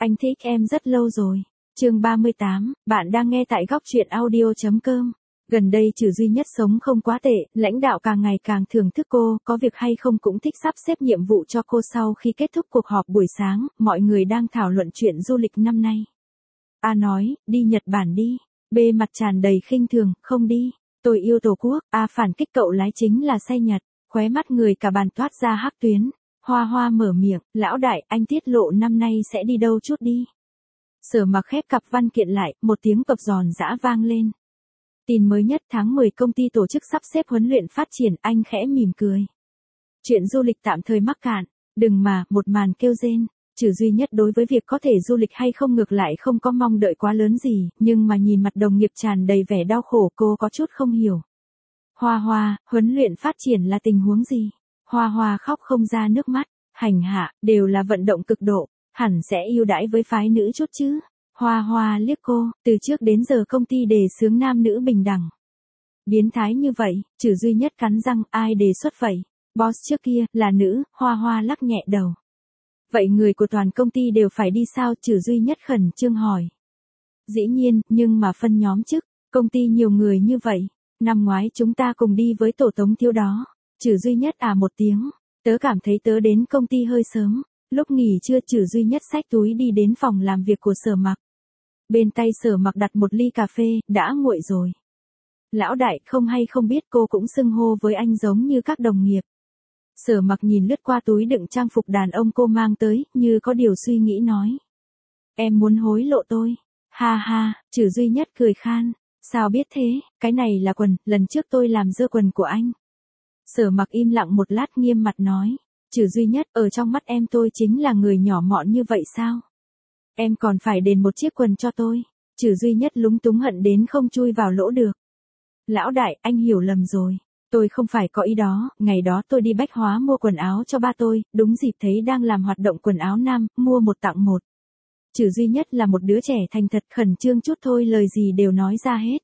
Anh thích em rất lâu rồi. Chương 38, bạn đang nghe tại góc truyện audio.com. Gần đây Trử Duy Nhất sống không quá tệ, lãnh đạo càng ngày càng thưởng thức cô, có việc hay không cũng thích sắp xếp nhiệm vụ cho cô. Sau khi kết thúc cuộc họp buổi sáng, mọi người đang thảo luận chuyện du lịch năm nay. A nói, đi Nhật Bản đi. B mặt tràn đầy khinh thường, không đi. Tôi yêu Tổ quốc. A phản kích, cậu lái chính là xe Nhật. Khóe mắt người cả bàn toát ra hắc tuyến. Hoa Hoa mở miệng, lão đại, anh tiết lộ năm nay sẽ đi đâu chút đi. Sở Mặc khép cặp văn kiện lại, một tiếng cộc giòn giã vang lên. Tin mới nhất, tháng 10 công ty tổ chức sắp xếp huấn luyện phát triển. Anh khẽ mỉm cười. Chuyện du lịch tạm thời mắc cạn, đừng mà, một màn kêu rên. Trừ Duy Nhất đối với việc có thể du lịch hay không ngược lại không có mong đợi quá lớn gì, nhưng mà nhìn mặt đồng nghiệp tràn đầy vẻ đau khổ, cô có chút không hiểu. Hoa Hoa, huấn luyện phát triển là tình huống gì? Hoa Hoa khóc không ra nước mắt, hành hạ, đều là vận động cực độ, hẳn sẽ ưu đãi với phái nữ chút chứ. Hoa Hoa liếc cô, từ trước đến giờ công ty đề xướng nam nữ bình đẳng. Biến thái như vậy, Trừ Duy Nhất cắn răng, ai đề xuất vậy? Boss trước kia, là nữ. Hoa Hoa lắc nhẹ đầu. Vậy người của toàn công ty đều phải đi sao? Trừ Duy Nhất khẩn trương hỏi. Dĩ nhiên, nhưng mà phân nhóm chức, công ty nhiều người như vậy. Năm ngoái chúng ta cùng đi với tổ Tống Thiếu đó. Trừ Duy Nhất một tiếng. Tớ cảm thấy tớ đến công ty hơi sớm. Lúc nghỉ trưa Trừ Duy Nhất xách túi đi đến phòng làm việc của Sở Mặc. Bên tay Sở Mặc đặt một ly cà phê, đã nguội rồi. Lão đại, không hay không biết cô cũng xưng hô với anh giống như các đồng nghiệp. Sở Mặc nhìn lướt qua túi đựng trang phục đàn ông cô mang tới, như có điều suy nghĩ nói. Em muốn hối lộ tôi. Ha ha, Trừ Duy Nhất cười khan. Sao biết thế, cái này là quần, lần trước tôi làm dơ quần của anh. Sở Mặc im lặng một lát nghiêm mặt nói. Trừ Duy Nhất, ở trong mắt em tôi chính là người nhỏ mọn như vậy sao? Em còn phải đền một chiếc quần cho tôi. Trừ Duy Nhất lúng túng hận đến không chui vào lỗ được. Lão đại, anh hiểu lầm rồi. Tôi không phải có ý đó, ngày đó tôi đi Bách Hóa mua quần áo cho ba tôi, đúng dịp thấy đang làm hoạt động quần áo nam, mua một tặng một. Trừ Duy Nhất là một đứa trẻ thành thật, khẩn trương chút thôi, lời gì đều nói ra hết.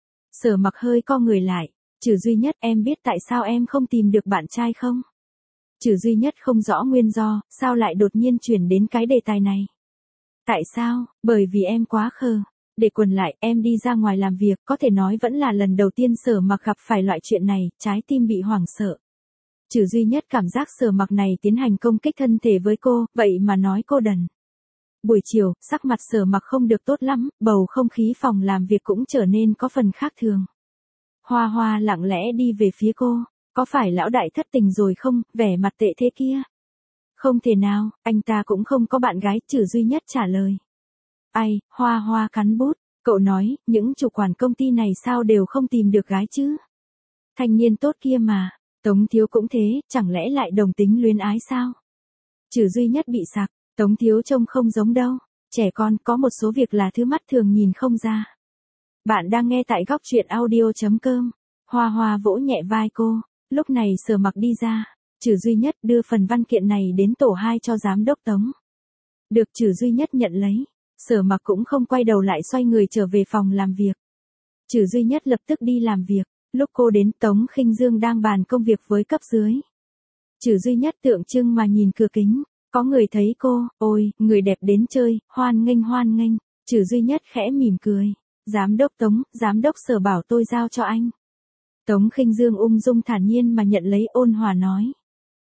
Sở Mặc hơi co người lại. Trừ Duy Nhất, em biết tại sao em không tìm được bạn trai không? Trừ Duy Nhất không rõ nguyên do, sao lại đột nhiên chuyển đến cái đề tài này. Tại sao? Bởi vì em quá khờ. Để quần lại, em đi ra ngoài làm việc, có thể nói vẫn là lần đầu tiên Sở Mặc gặp phải loại chuyện này, trái tim bị hoảng sợ. Trừ Duy Nhất cảm giác Sở Mặc này tiến hành công kích thân thể với cô, vậy mà nói cô đần. Buổi chiều, sắc mặt Sở Mặc không được tốt lắm, bầu không khí phòng làm việc cũng trở nên có phần khác thường. Hoa Hoa lặng lẽ đi về phía cô, có phải lão đại thất tình rồi không, vẻ mặt tệ thế kia. Không thể nào, anh ta cũng không có bạn gái, Trừ Duy Nhất trả lời. Ai, Hoa Hoa cắn bút, cậu nói, những chủ quản công ty này sao đều không tìm được gái chứ? Thanh niên tốt kia mà, Tống Thiếu cũng thế, chẳng lẽ lại đồng tính luyến ái sao? Trừ Duy Nhất bị sặc, Tống Thiếu trông không giống đâu, trẻ con có một số việc là thứ mắt thường nhìn không ra. Bạn đang nghe tại góc truyện audio.com, Hoa Hoa vỗ nhẹ vai cô, lúc này Sở Mặc đi ra. Trừ Duy Nhất đưa phần văn kiện này đến tổ 2 cho giám đốc Tống. Được Trừ Duy Nhất nhận lấy. Sở Mặc cũng không quay đầu lại, xoay người trở về phòng làm việc. Trừ Duy Nhất lập tức đi làm việc. Lúc cô đến, Tống Khinh Dương đang bàn công việc với cấp dưới. Trừ Duy Nhất tượng trưng mà nhìn cửa kính. Có người thấy cô, ôi, người đẹp đến chơi, hoan nghênh hoan nghênh. Trừ Duy Nhất khẽ mỉm cười. Giám đốc Tống, giám đốc Sở bảo tôi giao cho anh. Tống Khinh Dương ung dung thản nhiên mà nhận lấy, ôn hòa nói.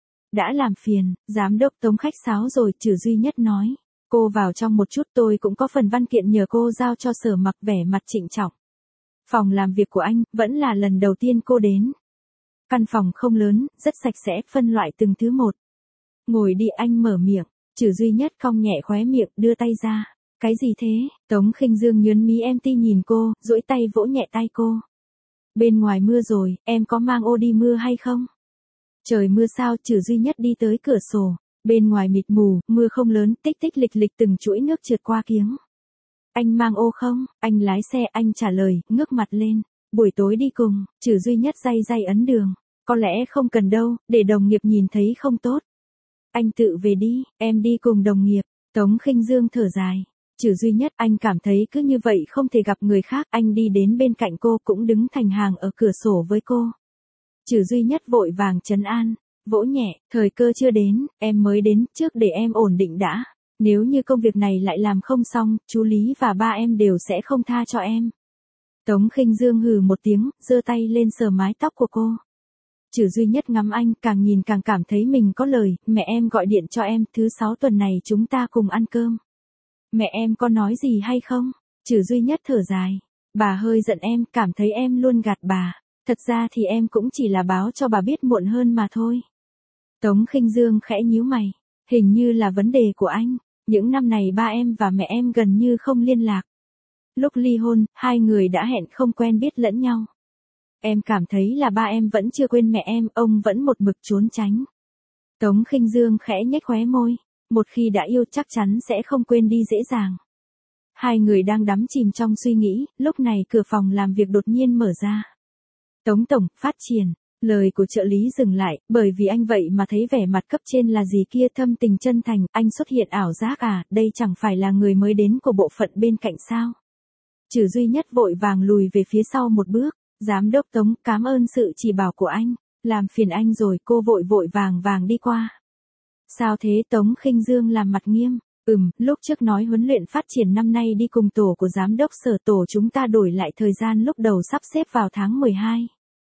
Đã làm phiền, giám đốc Tống khách sáo rồi, Trừ Duy Nhất nói. Cô vào trong một chút, tôi cũng có phần văn kiện nhờ cô giao cho Sở Mặc, vẻ mặt trịnh trọng. Phòng làm việc của anh, vẫn là lần đầu tiên cô đến. Căn phòng không lớn, rất sạch sẽ, phân loại từng thứ một. Ngồi đi, anh mở miệng. Trừ Duy Nhất cong nhẹ khóe miệng, đưa tay ra. Cái gì thế? Tống Khinh Dương nhớn mí em ti nhìn cô, duỗi tay vỗ nhẹ tay cô. Bên ngoài mưa rồi, em có mang ô đi mưa hay không? Trời mưa sao? Trừ Duy Nhất đi tới cửa sổ. Bên ngoài mịt mù, mưa không lớn, tích tích lịch lịch từng chuỗi nước trượt qua kiếng. Anh mang ô không? Anh lái xe, anh trả lời, ngước mặt lên. Buổi tối đi cùng. Trừ Duy Nhất day ấn đường. Có lẽ không cần đâu, để đồng nghiệp nhìn thấy không tốt. Anh tự về đi, em đi cùng đồng nghiệp. Tống Khinh Dương thở dài. Trừ Duy Nhất, anh cảm thấy cứ như vậy không thể gặp người khác. Anh đi đến bên cạnh cô, cũng đứng thành hàng ở cửa sổ với cô. Trừ Duy Nhất vội vàng trấn an. Vỗ nhẹ, thời cơ chưa đến, em mới đến, trước để em ổn định đã. Nếu như công việc này lại làm không xong, chú Lý và ba em đều sẽ không tha cho em. Tống Khinh Dương hừ một tiếng, giơ tay lên sờ mái tóc của cô. Trừ Duy Nhất ngắm anh, càng nhìn càng cảm thấy mình có lời, mẹ em gọi điện cho em, thứ 6 tuần này chúng ta cùng ăn cơm. Mẹ em có nói gì hay không? Trừ Duy Nhất thở dài. Bà hơi giận em, cảm thấy em luôn gạt bà. Thật ra thì em cũng chỉ là báo cho bà biết muộn hơn mà thôi. Tống Khinh Dương khẽ nhíu mày. Hình như là vấn đề của anh. Những năm này ba em và mẹ em gần như không liên lạc. Lúc ly hôn, hai người đã hẹn không quen biết lẫn nhau. Em cảm thấy là ba em vẫn chưa quên mẹ em, ông vẫn một mực trốn tránh. Tống Khinh Dương khẽ nhếch khóe môi. Một khi đã yêu chắc chắn sẽ không quên đi dễ dàng. Hai người đang đắm chìm trong suy nghĩ, lúc này cửa phòng làm việc đột nhiên mở ra. Tống tổng, phát triển. Lời của trợ lý dừng lại, bởi vì anh vậy mà thấy vẻ mặt cấp trên là gì kia thâm tình chân thành, anh xuất hiện ảo giác à, đây chẳng phải là người mới đến của bộ phận bên cạnh sao. Trừ Duy Nhất vội vàng lùi về phía sau một bước, giám đốc Tống, cảm ơn sự chỉ bảo của anh, làm phiền anh rồi, cô vội vàng đi qua. Sao thế? Tống Khinh Dương làm mặt nghiêm, lúc trước nói huấn luyện phát triển năm nay đi cùng tổ của giám đốc Sở, tổ chúng ta đổi lại thời gian lúc đầu sắp xếp vào tháng 12.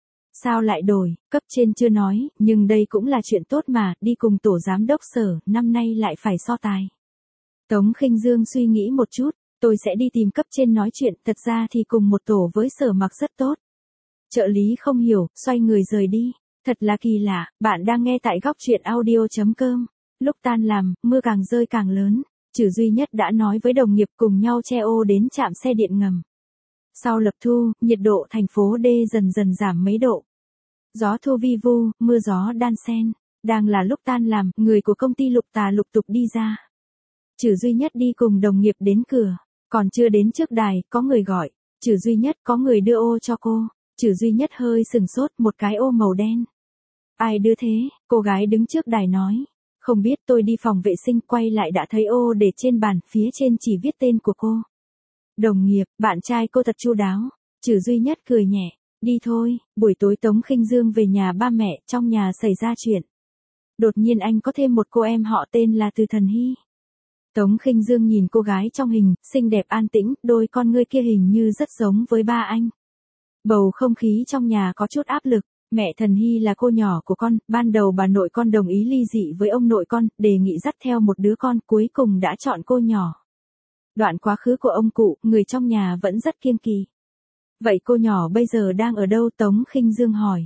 Sao lại đổi, cấp trên chưa nói, nhưng đây cũng là chuyện tốt mà, đi cùng tổ giám đốc Sở, năm nay lại phải so tài. Tống Khinh Dương suy nghĩ một chút, tôi sẽ đi tìm cấp trên nói chuyện, thật ra thì cùng một tổ với Sở Mặc rất tốt. Trợ lý không hiểu, xoay người rời đi. Thật là kỳ lạ, bạn đang nghe tại góc truyện audio.com. Lúc tan làm, mưa càng rơi càng lớn, Trừ Duy Nhất đã nói với đồng nghiệp cùng nhau che ô đến trạm xe điện ngầm. Sau lập thu, nhiệt độ thành phố D dần dần giảm mấy độ. Gió thu vi vu, mưa gió đan xen. Đang là lúc tan làm, người của công ty Lục Tà lục tục đi ra. Trừ Duy Nhất đi cùng đồng nghiệp đến cửa. Còn chưa đến trước đài, có người gọi. Trừ Duy Nhất, có người đưa ô cho cô. Trừ Duy Nhất hơi sừng sốt, một cái ô màu đen. Ai đưa thế? Cô gái đứng trước đài nói. Không biết, tôi đi phòng vệ sinh quay lại đã thấy ô để trên bàn, phía trên chỉ viết tên của cô. Đồng nghiệp, bạn trai cô thật chu đáo. Trừ Duy Nhất cười nhẹ. Đi thôi. Buổi tối Tống Khinh Dương về nhà ba mẹ, trong nhà xảy ra chuyện. Đột nhiên anh có thêm một cô em họ tên là Từ Thần Hy. Tống Khinh Dương nhìn cô gái trong hình, xinh đẹp an tĩnh, đôi con ngươi kia hình như rất giống với ba anh. Bầu không khí trong nhà có chút áp lực. Mẹ Thần Hy là cô nhỏ của con, ban đầu bà nội con đồng ý ly dị với ông nội con, đề nghị dắt theo một đứa con, cuối cùng đã chọn cô nhỏ. Đoạn quá khứ của ông cụ, người trong nhà vẫn rất kiêng kỵ. Vậy cô nhỏ bây giờ đang ở đâu? Tống Khinh Dương hỏi.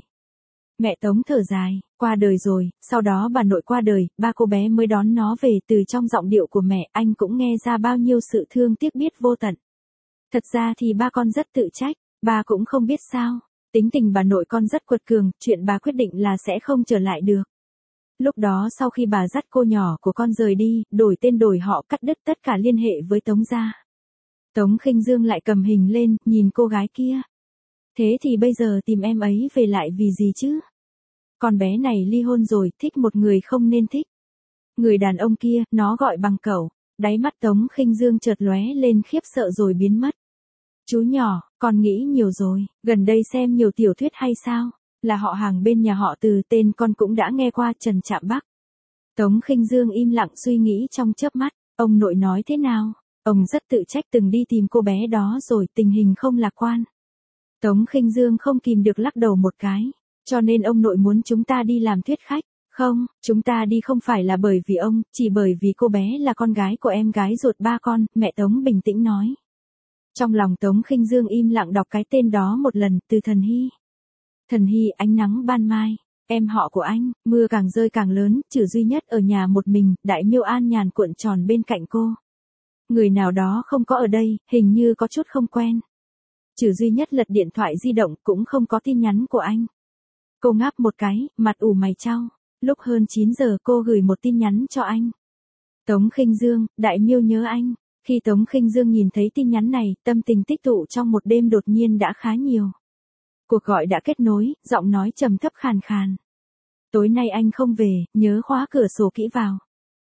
Mẹ Tống thở dài, qua đời rồi, sau đó bà nội qua đời, ba cô bé mới đón nó về. Từ trong giọng điệu của mẹ, anh cũng nghe ra bao nhiêu sự thương tiếc biết vô tận. Thật ra thì ba con rất tự trách, ba cũng không biết sao. Tính tình bà nội con rất quật cường, chuyện bà quyết định là sẽ không trở lại được. Lúc đó sau khi bà dắt cô nhỏ của con rời đi, đổi tên đổi họ, cắt đứt tất cả liên hệ với Tống gia. Tống Khinh Dương lại cầm hình lên, nhìn cô gái kia. Thế thì bây giờ tìm em ấy về lại vì gì chứ? Con bé này ly hôn rồi, thích một người không nên thích. Người đàn ông kia, nó gọi bằng cậu. Đáy mắt Tống Khinh Dương chợt lóe lên khiếp sợ rồi biến mất. Chú nhỏ, con nghĩ nhiều rồi, gần đây xem nhiều tiểu thuyết hay sao? Là họ hàng bên nhà họ Từ, tên con cũng đã nghe qua, Trần Trạm Bắc. Tống Khinh Dương im lặng suy nghĩ trong chớp mắt, ông nội nói thế nào? Ông rất tự trách từng đi tìm cô bé đó rồi, tình hình không lạc quan. Tống Khinh Dương không kìm được lắc đầu một cái, cho nên ông nội muốn chúng ta đi làm thuyết khách. Không, chúng ta đi không phải là bởi vì ông, chỉ bởi vì cô bé là con gái của em gái ruột ba con, mẹ Tống bình tĩnh nói. Trong lòng Tống Khinh Dương im lặng đọc cái tên đó một lần, Từ Thần Hy. Thần Hy, ánh nắng ban mai, em họ của anh, mưa càng rơi càng lớn, Trừ Duy Nhất ở nhà một mình, Đại Miêu an nhàn cuộn tròn bên cạnh cô. Người nào đó không có ở đây, hình như có chút không quen. Trừ Duy Nhất lật điện thoại di động, cũng không có tin nhắn của anh. Cô ngáp một cái, mặt ủ mày chau. Lúc hơn 9 giờ cô gửi một tin nhắn cho anh. Tống Khinh Dương, Đại Miêu nhớ anh. Khi Tống Khinh Dương nhìn thấy tin nhắn này, tâm tình tích tụ trong một đêm đột nhiên đã khá nhiều. Cuộc gọi đã kết nối, giọng nói trầm thấp khàn khàn. Tối nay anh không về, nhớ khóa cửa sổ kỹ vào.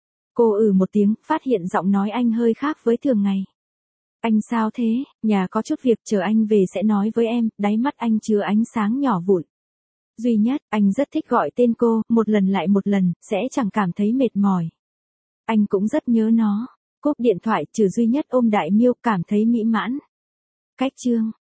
Cô một tiếng, phát hiện giọng nói anh hơi khác với thường ngày. Anh sao thế, nhà có chút việc, chờ anh về sẽ nói với em, đáy mắt anh chứa ánh sáng nhỏ vụn. Duy Nhất, anh rất thích gọi tên cô, một lần lại một lần, sẽ chẳng cảm thấy mệt mỏi. Anh cũng rất nhớ nó. Cúp điện thoại, Trừ duy nhất ôm Đại Miêu, cảm thấy mỹ mãn. Cách chương